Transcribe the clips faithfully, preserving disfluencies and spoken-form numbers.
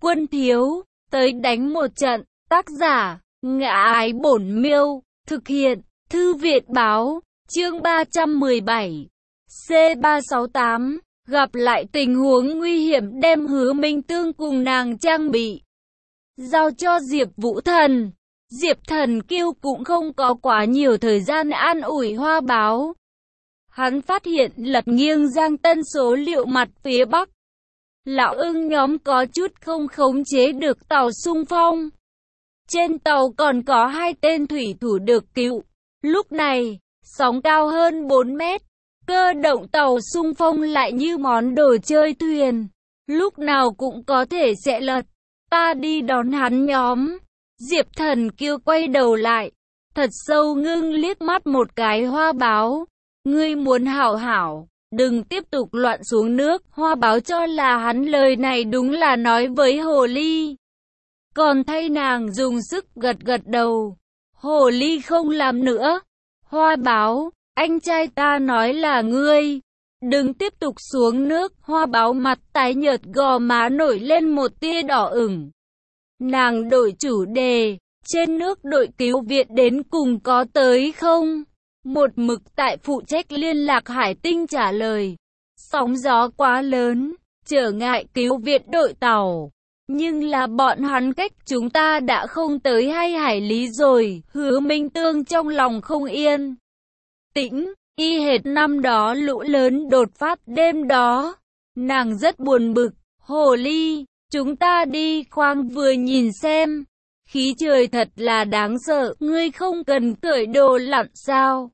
Quân thiếu, tới đánh một trận. Tác giả, Ngã Ái Bổn Miêu. Thực hiện, Thư viện báo. Chương ba trăm mười bảy. C ba sáu tám. Gặp lại tình huống nguy hiểm đem Hứa Minh Tương cùng nàng trang bị giao cho Diệp Vũ Thần. Diệp Thần Kiêu cũng không có quá nhiều thời gian an ủi Hoa Báo. Hắn phát hiện lật nghiêng Giang Tân số liệu mặt phía Bắc. Lão Ưng nhóm có chút không khống chế được tàu xung phong. Trên tàu còn có hai tên thủy thủ được cứu. Lúc này, sóng cao hơn bốn mét. Cơ động tàu xung phong lại như món đồ chơi thuyền. Lúc nào cũng có thể sẽ lật. Ta đi đón hắn nhóm. Diệp Thần Kiêu quay đầu lại. Thật sâu ngưng liếc mắt một cái Hoa Báo. Ngươi muốn hảo hảo, đừng tiếp tục loạn xuống nước. Hoa Báo cho là hắn lời này đúng là nói với Hồ Ly. Còn thay nàng dùng sức gật gật đầu. Hồ Ly không làm nữa. Hoa Báo, anh trai ta nói là ngươi. Đừng tiếp tục xuống nước. Hoa Báo mặt tái nhợt, gò má nổi lên một tia đỏ ửng. Nàng đổi chủ đề. Trên nước đội cứu viện đến cùng có tới không? Một mực tại phụ trách liên lạc Hải Tinh trả lời. Sóng gió quá lớn, trở ngại cứu viện đội tàu. Nhưng là bọn hắn cách chúng ta đã không tới hai hải lý rồi. Hứa Minh Tương trong lòng không yên tĩnh, y hệt năm đó lũ lớn đột phát đêm đó. Nàng rất buồn bực. Hồ Ly, chúng ta đi khoang vừa nhìn xem. Khí trời thật là đáng sợ, ngươi không cần cởi đồ lặn sao?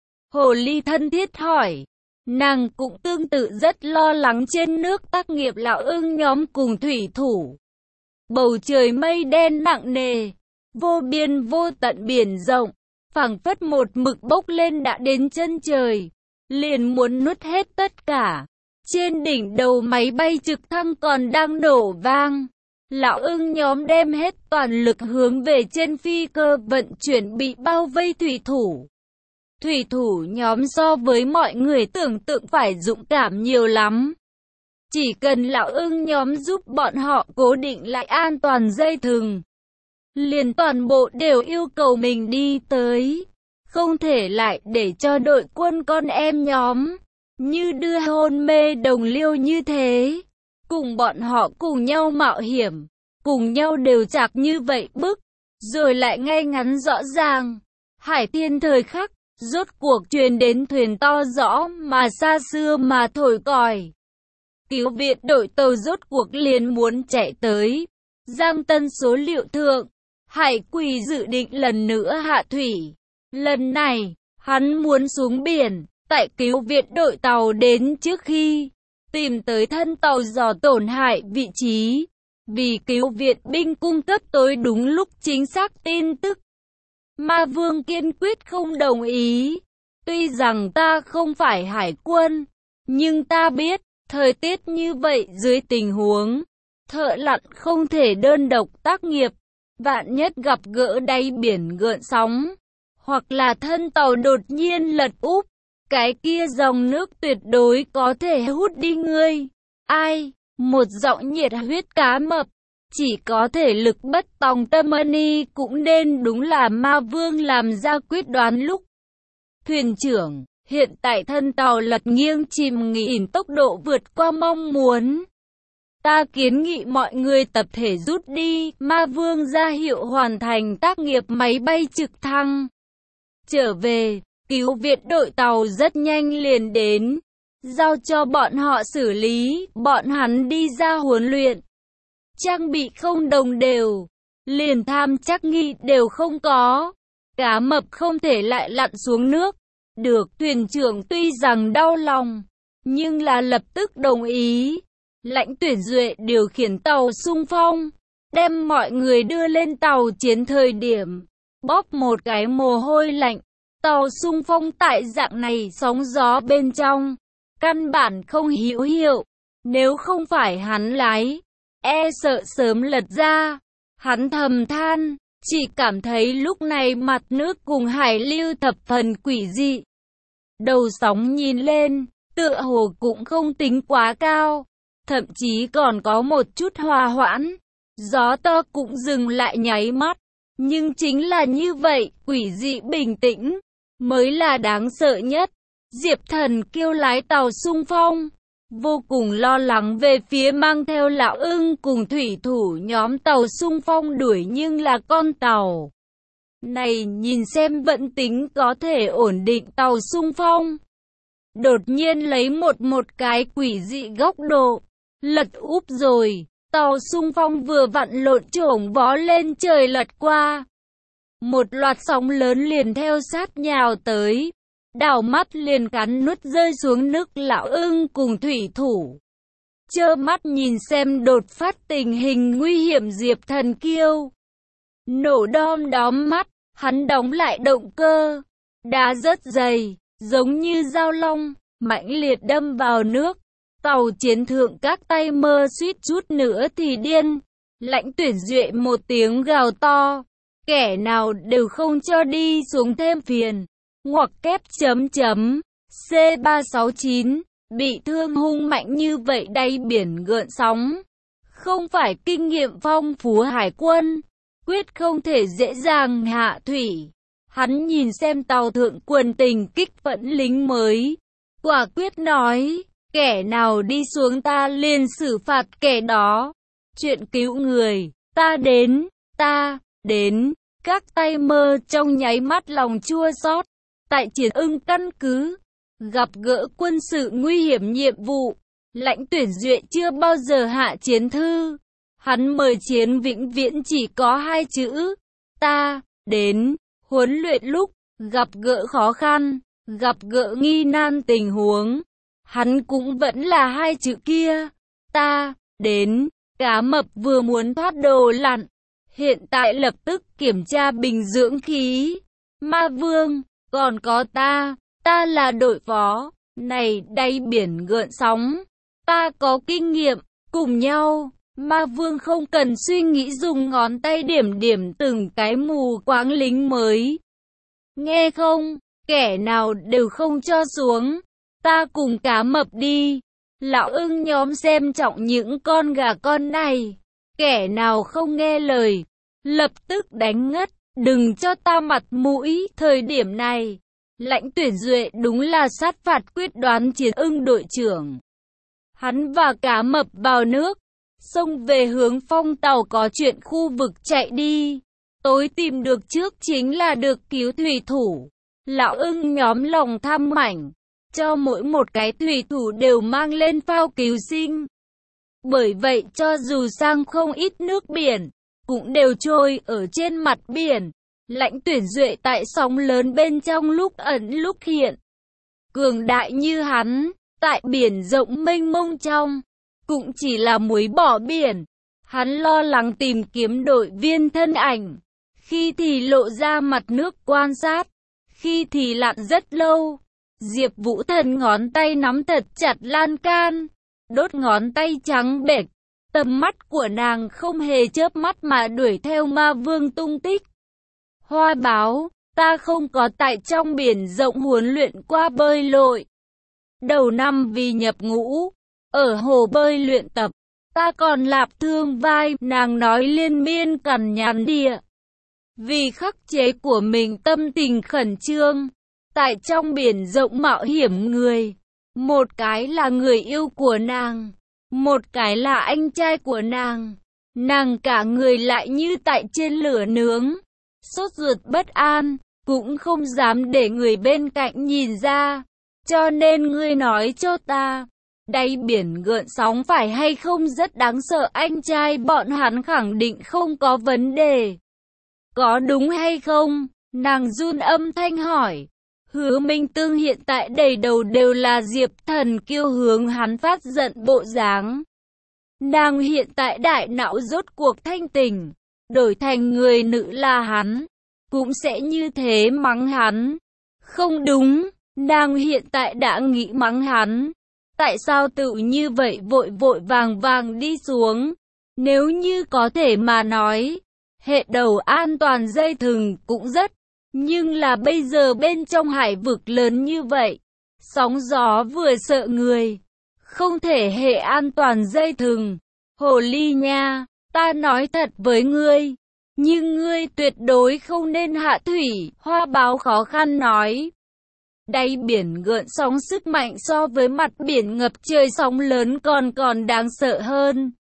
Hồ Ly thân thiết hỏi. Nàng cũng tương tự rất lo lắng trên nước tác nghiệp Lão Ưng nhóm cùng thủy thủ. Bầu trời mây đen nặng nề, vô biên vô tận biển rộng, phảng phất một mực bốc lên đã đến chân trời, liền muốn nuốt hết tất cả. Trên đỉnh đầu máy bay trực thăng còn đang nổ vang. Lão Ưng nhóm đem hết toàn lực hướng về trên phi cơ vận chuyển bị bao vây thủy thủ. Thủy thủ nhóm so với mọi người tưởng tượng phải dũng cảm nhiều lắm. Chỉ cần Lão Ưng nhóm giúp bọn họ cố định lại an toàn dây thừng, liền toàn bộ đều yêu cầu mình đi tới. Không thể lại để cho đội quân con em nhóm như đưa hôn mê đồng liêu như thế. Cùng bọn họ cùng nhau mạo hiểm, cùng nhau đều chạc như vậy bức, rồi lại ngay ngắn rõ ràng. Hải Thiên thời khắc, rốt cuộc truyền đến thuyền to rõ mà xa xưa mà thổi còi. Cứu viện đội tàu rốt cuộc liền muốn chạy tới. Giang Tân số liệu thượng, Hải Quỳ dự định lần nữa hạ thủy. Lần này, hắn muốn xuống biển, tại cứu viện đội tàu đến trước khi tìm tới thân tàu dò tổn hại vị trí. Vì cứu viện binh cung cấp tối đúng lúc chính xác tin tức. Ma Vương kiên quyết không đồng ý. Tuy rằng ta không phải hải quân, nhưng ta biết, thời tiết như vậy dưới tình huống thợ lặn không thể đơn độc tác nghiệp. Vạn nhất gặp gỡ đáy biển gợn sóng, hoặc là thân tàu đột nhiên lật úp, cái kia dòng nước tuyệt đối có thể hút đi ngươi. Ai? Một giọng nhiệt huyết cá mập, chỉ có thể lực bất tòng tâm ni cũng nên đúng là Ma Vương làm ra quyết đoán lúc. Thuyền trưởng, hiện tại thân tàu lật nghiêng chìm nghỉm tốc độ vượt qua mong muốn. Ta kiến nghị mọi người tập thể rút đi. Ma Vương ra hiệu hoàn thành tác nghiệp máy bay trực thăng. Trở về, cứu viện đội tàu rất nhanh liền đến. Giao cho bọn họ xử lý, bọn hắn đi ra huấn luyện. Trang bị không đồng đều, liền tham chắc nghi đều không có. Cá mập không thể lại lặn xuống nước. Được, thuyền trưởng tuy rằng đau lòng, nhưng là lập tức đồng ý. Lãnh Tuyển Duệ điều khiển tàu xung phong, đem mọi người đưa lên tàu chiến thời điểm. Bóp một cái mồ hôi lạnh, tàu xung phong tại dạng này sóng gió bên trong. Căn bản không hữu hiệu, nếu không phải hắn lái, e sợ sớm lật ra. Hắn thầm than, chỉ cảm thấy lúc này mặt nước cùng hải lưu thập phần quỷ dị. Đầu sóng nhìn lên, tựa hồ cũng không tính quá cao, thậm chí còn có một chút hòa hoãn. gió to cũng dừng lại nháy mắt. Nhưng chính là như vậy, quỷ dị bình tĩnh, mới là đáng sợ nhất. Diệp Thần Kiêu lái tàu xung phong, vô cùng lo lắng về phía mang theo Lão Ưng cùng thủy thủ nhóm tàu xung phong đuổi, nhưng là con tàu này nhìn xem vẫn tính có thể ổn định tàu xung phong. Đột nhiên lấy một một cái quỷ dị góc độ, lật úp rồi, tàu xung phong vừa vặn lộn chổng vó lên trời lật qua. Một loạt sóng lớn liền theo sát nhào tới, đảo mắt liền cắn nuốt rơi xuống nước Lão Ưng cùng thủy thủ. Trơ mắt nhìn xem đột phát tình hình nguy hiểm, Diệp Thần Kiêu nổ đom đóm mắt, hắn đóng lại động cơ, đá rất dày, giống như dao long, mãnh liệt đâm vào nước. Tàu chiến thượng các tay mơ suýt chút nữa thì điên. Lãnh Tuyển Duệ một tiếng gào to, kẻ nào đều không cho đi xuống thêm phiền. Ngoặc kép chấm chấm C ba sáu chín bị thương hung mạnh như vậy đáy biển gợn sóng, không phải kinh nghiệm phong phú hải quân, quyết không thể dễ dàng hạ thủy. Hắn nhìn xem tàu thượng quần tình kích phẫn lính mới, quả quyết nói, kẻ nào đi xuống ta liền xử phạt kẻ đó. Chuyện cứu người, ta đến, ta đến. Các tay mơ trong nháy mắt lòng chua xót. Tại Triển Ưng căn cứ, gặp gỡ quân sự nguy hiểm nhiệm vụ, Lãnh Tuyển Duệ chưa bao giờ hạ chiến thư. Hắn mời chiến vĩnh viễn chỉ có hai chữ, ta đến. Huấn luyện lúc, gặp gỡ khó khăn, gặp gỡ nghi nan tình huống, hắn cũng vẫn là hai chữ kia, ta đến. Cá mập vừa muốn thoát đồ lặn, hiện tại lập tức kiểm tra bình dưỡng khí. Ma Vương, còn có ta, ta là đội phó, này đáy biển gợn sóng, ta có kinh nghiệm, cùng nhau. Ma Vương không cần suy nghĩ dùng ngón tay điểm điểm từng cái mù quáng lính mới. Nghe không, kẻ nào đều không cho xuống, ta cùng cá mập đi. Lão Ưng nhóm xem trọng những con gà con này, kẻ nào không nghe lời, lập tức đánh ngất, đừng cho ta mặt mũi. Thời điểm này, Lãnh Tuyển Duệ đúng là sát phạt quyết đoán Chiến Ưng đội trưởng. Hắn và cá mập vào nước, xông về hướng phong tàu có chuyện khu vực chạy đi. Tối tìm được trước chính là được cứu thủy thủ. Lão Ưng nhóm lòng tham mảnh, cho mỗi một cái thủy thủ đều mang lên phao cứu sinh. Bởi vậy cho dù sang không ít nước biển, cũng đều trôi ở trên mặt biển. Lãnh Tuyển Duệ tại sóng lớn bên trong lúc ẩn lúc hiện. Cường đại như hắn, tại biển rộng mênh mông trong, cũng chỉ là muối bỏ biển. Hắn lo lắng tìm kiếm đội viên thân ảnh, khi thì lộ ra mặt nước quan sát, khi thì lặn rất lâu. Diệp Vũ Thần ngón tay nắm thật chặt lan can, đốt ngón tay trắng bệch, tầm mắt của nàng không hề chớp mắt mà đuổi theo Ma Vương tung tích. Hoa báo, ta không có tại trong biển rộng huấn luyện qua bơi lội. Đầu năm vì nhập ngũ, ở hồ bơi luyện tập, ta còn lạp thương vai, nàng nói liên miên cằn nhằn địa. Vì khắc chế của mình tâm tình khẩn trương, tại trong biển rộng mạo hiểm người. Một cái là người yêu của nàng, một cái là anh trai của nàng. Nàng cả người lại như tại trên lửa nướng, sốt ruột bất an, cũng không dám để người bên cạnh nhìn ra. Cho nên ngươi nói cho ta, đáy biển gợn sóng phải hay không rất đáng sợ? Anh trai bọn hắn khẳng định không có vấn đề. Có đúng hay không? Nàng run âm thanh hỏi. Hứa Minh Tương hiện tại đầy đầu đều là Diệp Thần Kiêu hướng hắn phát giận bộ dáng. Nàng hiện tại đại não rốt cuộc thanh tỉnh, đổi thành người nữ là hắn, cũng sẽ như thế mắng hắn. Không đúng, nàng hiện tại đã nghĩ mắng hắn. Tại sao tự như vậy vội vội vàng vàng đi xuống? Nếu như có thể mà nói, hệ đầu an toàn dây thừng cũng rất. Nhưng là bây giờ bên trong hải vực lớn như vậy, sóng gió vừa sợ người, không thể hệ an toàn dây thừng. Hồ ly nha, Ta nói thật với ngươi, nhưng ngươi tuyệt đối không nên hạ thủy, Hoa báo khó khăn nói. Đáy biển gợn sóng sức mạnh so với mặt biển ngập trời sóng lớn còn còn đáng sợ hơn.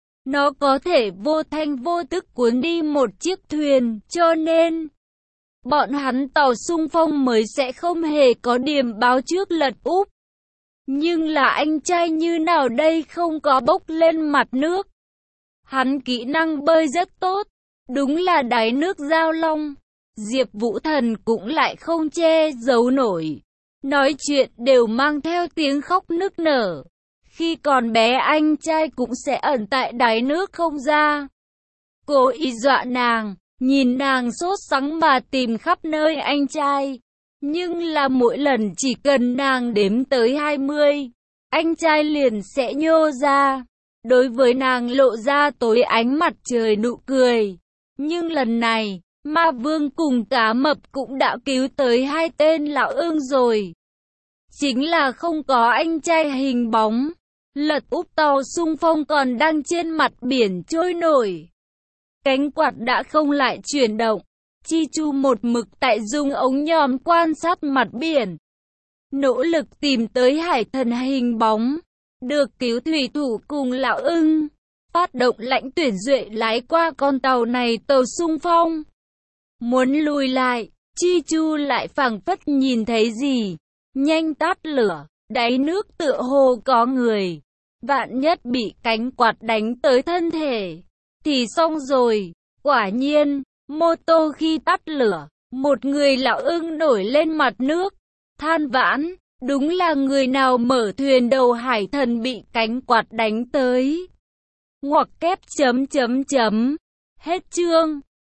Nó có thể vô thanh vô tức cuốn đi một chiếc thuyền, cho nên bọn hắn tàu xung phong mới sẽ không hề có điểm báo trước lật úp. Nhưng là anh trai như nào đây không có bốc lên mặt nước. Hắn kỹ năng bơi rất tốt, đúng là đáy nước giao long. Diệp Vũ Thần cũng lại không che giấu nổi. Nói chuyện đều mang theo tiếng khóc nức nở. Khi còn bé anh trai cũng sẽ ẩn tại đáy nước không ra. Cố ý dọa nàng, nhìn nàng sốt sắng mà tìm khắp nơi anh trai. Nhưng là mỗi lần chỉ cần nàng đếm tới hai mươi, anh trai liền sẽ nhô ra. Đối với nàng lộ ra tối ánh mặt trời nụ cười. Nhưng lần này, Ma Vương cùng Cá Mập cũng đã cứu tới hai tên lão ưng rồi. Chính là không có anh trai hình bóng. Lật úp tàu xung phong còn đang trên mặt biển trôi nổi. Cánh quạt đã không lại chuyển động. Chi Chu một mực tại dùng ống nhòm quan sát mặt biển. Nỗ lực tìm tới hải thần hình bóng. Được cứu thủy thủ cùng lão ưng. Phát động lãnh tuyển duệ lái qua con tàu này tàu xung phong. Muốn lùi lại, Chi Chu lại phảng phất nhìn thấy gì. Nhanh tắt lửa, đáy nước tựa hồ có người. Vạn nhất bị cánh quạt đánh tới thân thể, thì xong rồi. Quả nhiên, mô tô khi tắt lửa, một người lão ưng nổi lên mặt nước, than vãn, đúng là người nào mở thuyền đầu hải thần bị cánh quạt đánh tới. Ngoặc kép chấm chấm chấm, hết chương.